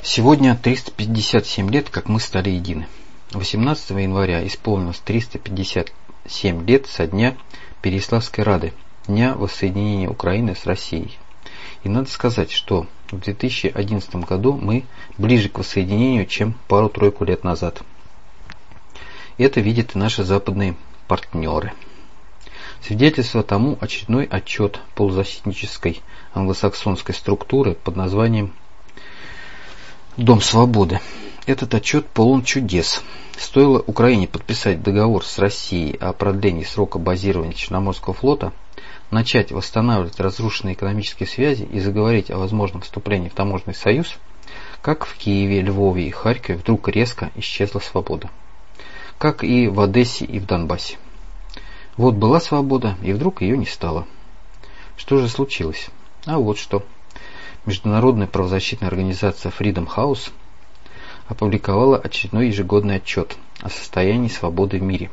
Сегодня 357 лет, как мы стали едины. 18 января исполнилось 357 лет со дня Переяславской Рады, дня воссоединения Украины с Россией. И надо сказать, что в 2011 году мы ближе к воссоединению, чем пару-тройку лет назад. Это видят и наши западные партнеры. Свидетельство тому очередной отчет полузащитнической англосаксонской структуры под названием «Дом свободы». Этот отчет полон чудес. Стоило Украине подписать договор с Россией о продлении срока базирования Черноморского флота, начать восстанавливать разрушенные экономические связи и заговорить о возможном вступлении в таможенный союз, как в Киеве, Львове и Харькове вдруг резко исчезла свобода. Как и в Одессе и в Донбассе. Вот была свобода, и вдруг ее не стало. Что же случилось? А вот что. Международная правозащитная организация Freedom House опубликовала очередной ежегодный отчет о состоянии свободы в мире.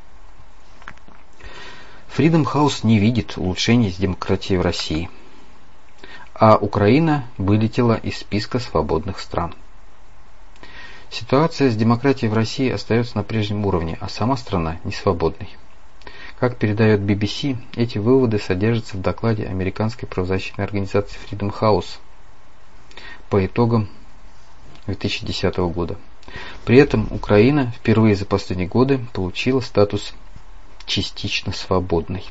Freedom House не видит улучшений с демократией в России, а Украина вылетела из списка свободных стран. Ситуация с демократией в России остается на прежнем уровне, а сама страна не свободной. Как передает BBC, эти выводы содержатся в докладе американской правозащитной организации Freedom House по итогам 2010 года. При этом Украина впервые за последние годы получила статус частично свободной.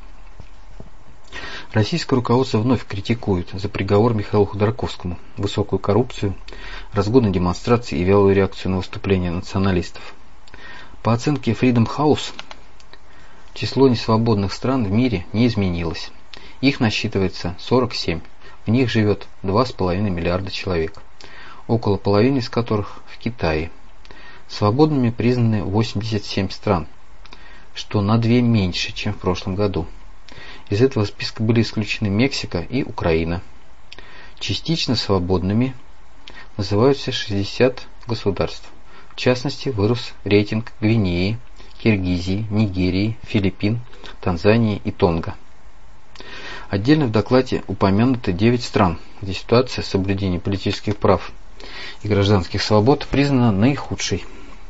Российское руководство вновь критикует за приговор Михаилу Ходорковскому, высокую коррупцию, разгоны демонстраций и вялую реакцию на выступления националистов. По оценке Freedom House, число несвободных стран в мире не изменилось. Их насчитывается 47. В них живет 2,5 миллиарда человек, около половины из которых в Китае. Свободными признаны 87 стран, что на 2 меньше, чем в прошлом году. Из этого списка были исключены Мексика и Украина. Частично свободными называются 60 государств. В частности, вырос рейтинг Гвинеи, Киргизии, Нигерии, Филиппин, Танзании и Тонго. Отдельно в докладе упомянуты 9 стран, где ситуация с соблюдением политических прав и гражданских свобод признана наихудшей.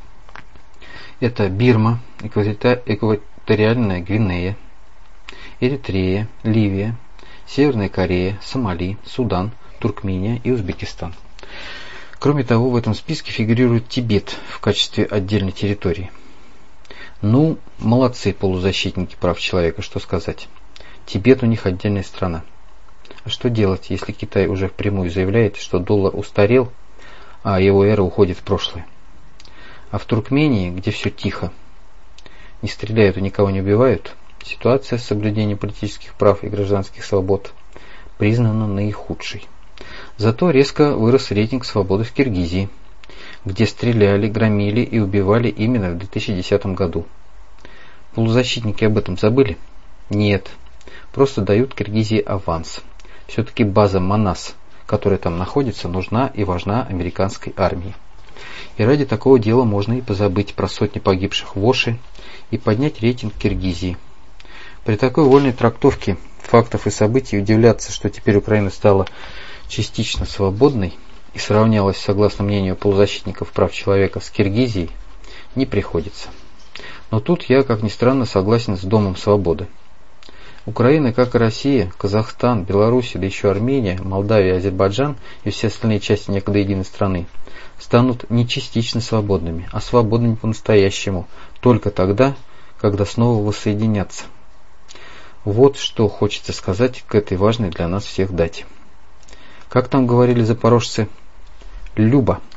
Это Бирма, Экваториальная Гвинея, Эритрея, Ливия, Северная Корея, Сомали, Судан, Туркмения и Узбекистан. Кроме того, в этом списке фигурирует Тибет в качестве отдельной территории. Ну, молодцы полузащитники прав человека, что сказать. Тибет у них отдельная страна. А что делать, если Китай уже впрямую заявляет, что доллар устарел, а его эра уходит в прошлое? А в Туркмении, где все тихо, не стреляют и никого не убивают, ситуация с соблюдением политических прав и гражданских свобод признана наихудшей. Зато резко вырос рейтинг свободы в Киргизии, где стреляли, громили и убивали именно в 2010 году. Полузащитники об этом забыли? Нет. Просто дают Киргизии аванс. Все-таки база Манас, которая там находится, нужна и важна американской армии. И ради такого дела можно и позабыть про сотни погибших в Оши и поднять рейтинг Киргизии. При такой вольной трактовке фактов и событий удивляться, что теперь Украина стала частично свободной и сравнялась, согласно мнению полузащитников прав человека, с Киргизией, не приходится. Но тут я, как ни странно, согласен с Домом свободы. Украина, как и Россия, Казахстан, Беларусь, да еще Армения, Молдавия, Азербайджан и все остальные части некогда единой страны станут не частично свободными, а свободными по-настоящему, только тогда, когда снова воссоединятся. Вот что хочется сказать к этой важной для нас всех дате. Как там говорили запорожцы? Люба.